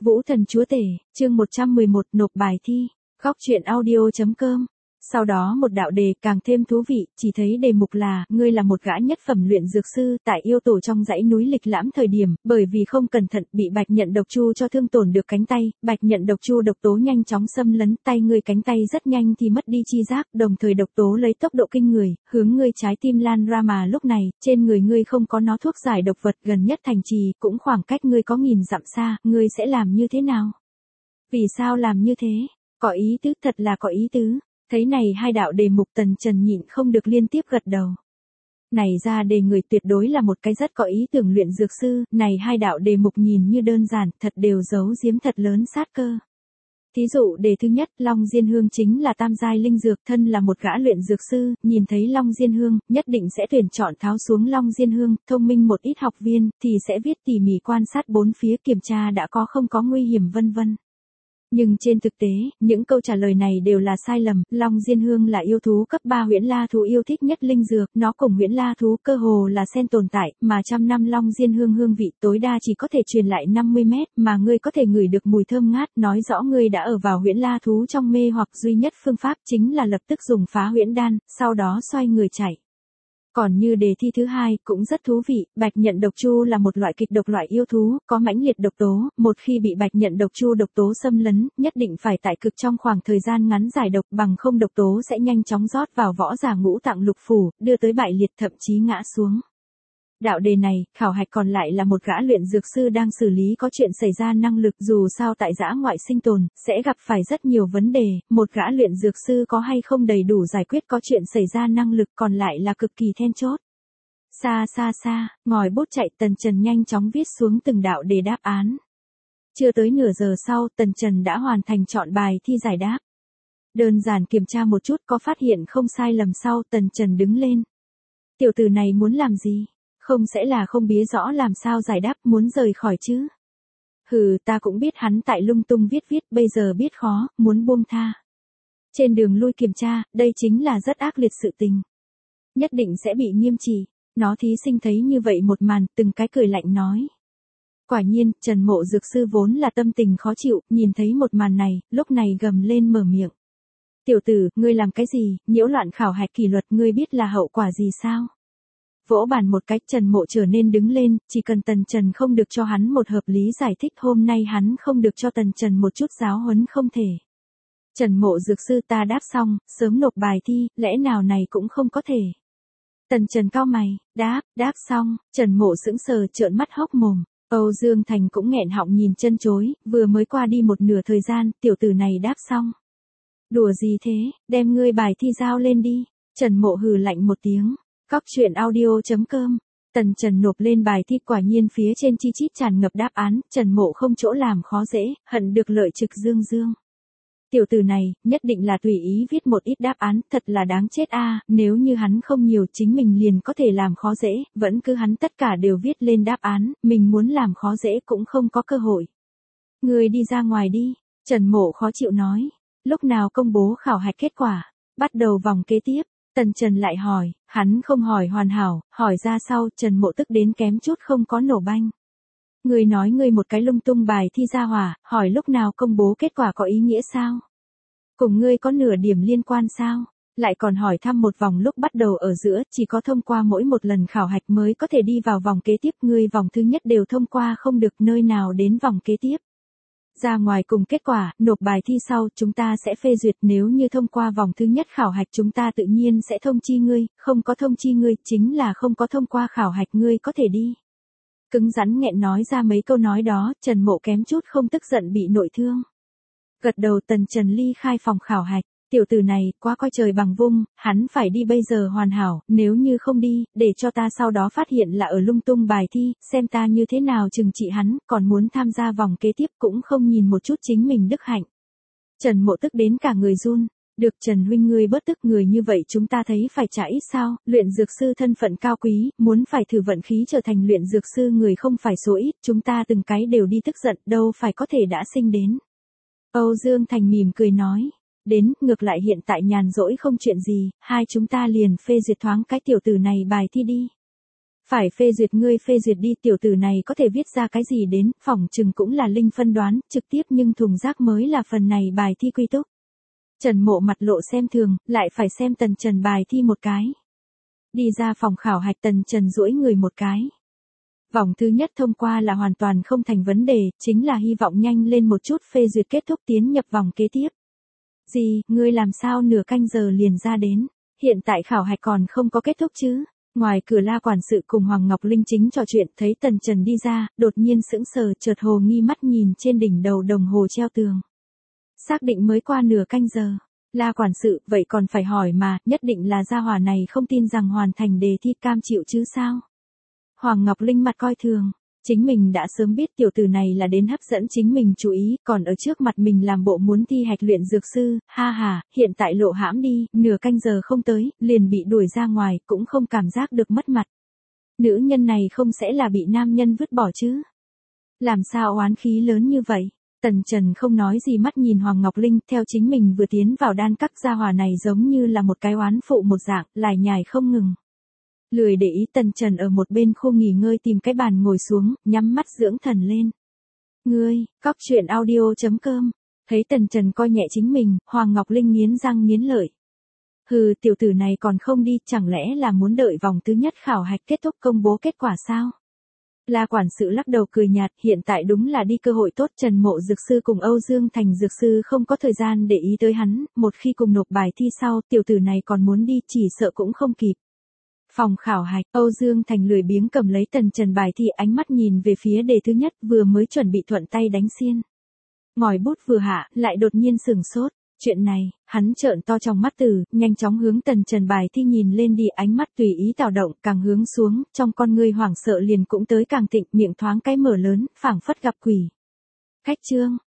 Vũ Thần Chúa Tể, chương 111, nộp bài thi. Góc truyện audio.com. Sau đó một đạo đề càng thêm thú vị, chỉ thấy đề mục là, ngươi là một gã nhất phẩm luyện dược sư, tại yêu tổ trong dãy núi lịch lãm thời điểm, bởi vì không cẩn thận bị bạch nhận độc chu cho thương tổn được cánh tay, bạch nhận độc chu độc tố nhanh chóng xâm lấn tay ngươi, cánh tay rất nhanh thì mất đi chi giác, đồng thời độc tố lấy tốc độ kinh người, hướng ngươi trái tim lan ra, mà lúc này, trên người ngươi không có nó thuốc giải độc vật, gần nhất thành trì, cũng khoảng cách ngươi có 1000 dặm xa, ngươi sẽ làm như thế nào? Vì sao làm như thế? Có ý tứ, thật là có ý tứ. Thấy này hai đạo đề mục, Tần Trần nhịn không được liên tiếp gật đầu. Này ra đề người tuyệt đối là một cái rất có ý tưởng luyện dược sư, này hai đạo đề mục nhìn như đơn giản, thật đều giấu giếm thật lớn sát cơ. Thí dụ đề thứ nhất, Long Diên Hương chính là tam giai linh dược, thân là một gã luyện dược sư, nhìn thấy Long Diên Hương, nhất định sẽ tuyển chọn tháo xuống Long Diên Hương, thông minh một ít học viên, thì sẽ viết tỉ mỉ quan sát bốn phía, kiểm tra đã có không có nguy hiểm vân vân. Nhưng trên thực tế, những câu trả lời này đều là sai lầm. Long Diên Hương là yêu thú cấp 3 huyễn la thú yêu thích nhất linh dược, nó cùng huyễn la thú cơ hồ là xen tồn tại, mà trăm năm Long Diên Hương hương vị tối đa chỉ có thể truyền lại 50 mét, mà ngươi có thể ngửi được mùi thơm ngát, nói rõ ngươi đã ở vào huyễn la thú trong mê, hoặc duy nhất phương pháp chính là lập tức dùng phá huyễn đan, sau đó xoay người chạy. Còn như đề thi thứ hai, cũng rất thú vị, bạch nhận độc chu là một loại kịch độc loại yêu thú, có mãnh liệt độc tố, một khi bị bạch nhận độc chu độc tố xâm lấn, nhất định phải tại cực trong khoảng thời gian ngắn giải độc, bằng không độc tố sẽ nhanh chóng rót vào võ giả ngũ tạng lục phủ, đưa tới bại liệt, thậm chí ngã xuống. Đạo đề này, khảo hạch còn lại là một gã luyện dược sư đang xử lý có chuyện xảy ra năng lực, dù sao tại dã ngoại sinh tồn, sẽ gặp phải rất nhiều vấn đề, một gã luyện dược sư có hay không đầy đủ giải quyết có chuyện xảy ra năng lực, còn lại là cực kỳ then chốt. Xa xa xa, ngòi bút chạy, Tần Trần nhanh chóng viết xuống từng đạo đề đáp án. Chưa tới nửa giờ sau, Tần Trần đã hoàn thành chọn bài thi giải đáp. Đơn giản kiểm tra một chút, có phát hiện không sai lầm sau, Tần Trần đứng lên. Tiểu tử này muốn làm gì? Không sẽ là không biết rõ làm sao giải đáp, muốn rời khỏi chứ? Hừ, ta cũng biết hắn tại lung tung viết, bây giờ biết khó, muốn buông tha. Trên đường lui kiểm tra, đây chính là rất ác liệt sự tình. Nhất định sẽ bị nghiêm trị. Nó thí sinh thấy như vậy một màn, từng cái cười lạnh nói. Quả nhiên, Trần Mộ dược sư vốn là tâm tình khó chịu, nhìn thấy một màn này, lúc này gầm lên mở miệng. Tiểu tử, ngươi làm cái gì, nhiễu loạn khảo hạch kỷ luật, ngươi biết là hậu quả gì sao? Vỗ bàn một cách, Trần Mộ trở nên đứng lên, chỉ cần Tần Trần không được cho hắn một hợp lý giải thích, hôm nay hắn không được cho Tần Trần một chút giáo huấn không thể. Trần Mộ dược sư, ta đáp xong, sớm nộp bài thi, lẽ nào này cũng không có thể. Tần Trần cau mày, đáp xong, Trần Mộ sững sờ, trợn mắt hốc mồm. Âu Dương Thành cũng nghẹn họng nhìn chân chối, vừa mới qua đi một nửa thời gian, tiểu tử này đáp xong. Đùa gì thế, đem ngươi bài thi giao lên đi. Trần Mộ hừ lạnh một tiếng. Góc truyện audio.com. Tần Trần nộp lên bài thi, quả nhiên phía trên chi chít tràn ngập đáp án, Trần Mộ không chỗ làm khó dễ, hận được lợi trực dương. Tiểu tử này, nhất định là tùy ý viết một ít đáp án, thật là đáng chết a, nếu như hắn không nhiều chính mình liền có thể làm khó dễ, vẫn cứ hắn tất cả đều viết lên đáp án, mình muốn làm khó dễ cũng không có cơ hội. Người đi ra ngoài đi, Trần Mộ khó chịu nói, lúc nào công bố khảo hạch kết quả, bắt đầu vòng kế tiếp. Tần Trần lại hỏi, hắn không hỏi hoàn hảo, hỏi ra sau, Trần Mộ tức đến kém chút không có nổ banh. Người nói ngươi một cái lung tung bài thi ra hỏa, hỏi lúc nào công bố kết quả có ý nghĩa sao? Cùng ngươi có nửa điểm liên quan sao? Lại còn hỏi thăm một vòng lúc bắt đầu ở giữa, chỉ có thông qua mỗi một lần khảo hạch mới có thể đi vào vòng kế tiếp, ngươi vòng thứ nhất đều thông qua không được, nơi nào đến vòng kế tiếp. Ra ngoài cùng kết quả, nộp bài thi sau, chúng ta sẽ phê duyệt, nếu như thông qua vòng thứ nhất khảo hạch chúng ta tự nhiên sẽ thông chi ngươi, không có thông chi ngươi, chính là không có thông qua khảo hạch ngươi có thể đi. Cứng rắn nghẹn nói ra mấy câu nói đó, Trần Mộ kém chút không tức giận bị nội thương. Gật đầu, Tần Trần ly khai phòng khảo hạch, tiểu tử này, quá coi trời bằng vung, hắn phải đi bây giờ hoàn hảo, nếu như không đi, để cho ta sau đó phát hiện là ở lung tung bài thi, xem ta như thế nào trừng trị hắn, còn muốn tham gia vòng kế tiếp cũng không nhìn một chút chính mình đức hạnh. Trần Mộ tức đến cả người run. Được Trần huynh, ngươi bớt tức, người như vậy chúng ta thấy phải trả ít sao, luyện dược sư thân phận cao quý, muốn phải thử vận khí trở thành luyện dược sư người không phải số ít, chúng ta từng cái đều đi tức giận, đâu phải có thể đã sinh đến. Âu Dương Thành mỉm cười nói, đến, ngược lại hiện tại nhàn rỗi không chuyện gì, hai chúng ta liền phê duyệt thoáng cái tiểu tử này bài thi đi. Phải phê duyệt, ngươi phê duyệt đi, tiểu tử này có thể viết ra cái gì đến, phỏng chừng cũng là linh phân đoán, trực tiếp nhưng thùng rác mới là phần này bài thi quy túc. Trần Mộ mặt lộ xem thường, lại phải xem Tần Trần bài thi một cái. Đi ra phòng khảo hạch, Tần Trần duỗi người một cái. Vòng thứ nhất thông qua là hoàn toàn không thành vấn đề, chính là hy vọng nhanh lên một chút phê duyệt kết thúc tiến nhập vòng kế tiếp. Gì, ngươi làm sao nửa canh giờ liền ra đến, hiện tại khảo hạch còn không có kết thúc chứ? Ngoài cửa La quản sự cùng Hoàng Ngọc Linh chính trò chuyện, thấy Tần Trần đi ra, đột nhiên sững sờ, chợt hồ nghi mắt nhìn trên đỉnh đầu đồng hồ treo tường. Xác định mới qua nửa canh giờ. La quản sự, vậy còn phải hỏi mà, nhất định là gia hỏa này không tin rằng hoàn thành đề thi, cam chịu chứ sao? Hoàng Ngọc Linh mặt coi thường. Chính mình đã sớm biết tiểu tử này là đến hấp dẫn chính mình chú ý, còn ở trước mặt mình làm bộ muốn thi hạch luyện dược sư, ha ha, hiện tại lộ hãm đi, nửa canh giờ không tới, liền bị đuổi ra ngoài, cũng không cảm giác được mất mặt. Nữ nhân này không sẽ là bị nam nhân vứt bỏ chứ? Làm sao oán khí lớn như vậy? Tần Trần không nói gì, mắt nhìn Hoàng Ngọc Linh, theo chính mình vừa tiến vào đan các, gia hỏa này giống như là một cái oán phụ một dạng, lải nhải không ngừng. Lười để ý, Tần Trần ở một bên khu nghỉ ngơi tìm cái bàn ngồi xuống, nhắm mắt dưỡng thần lên. Ngươi, cóc truyện audio.com. Thấy Tần Trần coi nhẹ chính mình, Hoàng Ngọc Linh nghiến răng nghiến lợi. Hừ, tiểu tử này còn không đi, chẳng lẽ là muốn đợi vòng thứ nhất khảo hạch kết thúc công bố kết quả sao? La quản sự lắc đầu cười nhạt, hiện tại đúng là đi cơ hội tốt, Trần Mộ dược sư cùng Âu Dương Thành dược sư không có thời gian để ý tới hắn, một khi cùng nộp bài thi sau, tiểu tử này còn muốn đi, chỉ sợ cũng không kịp. Phòng khảo hạch, Âu Dương Thành lười biếng cầm lấy Tần Trần bài thi, ánh mắt nhìn về phía đề thứ nhất, vừa mới chuẩn bị thuận tay đánh xiên. Ngòi bút vừa hạ, lại đột nhiên sửng sốt. Chuyện này, hắn trợn to trong mắt từ, nhanh chóng hướng Tần Trần bài thi nhìn lên đi, ánh mắt tùy ý tạo động, càng hướng xuống, trong con ngươi hoảng sợ liền cũng tới càng thịnh, miệng thoáng cái mở lớn, phảng phất gặp quỷ. Khách trương,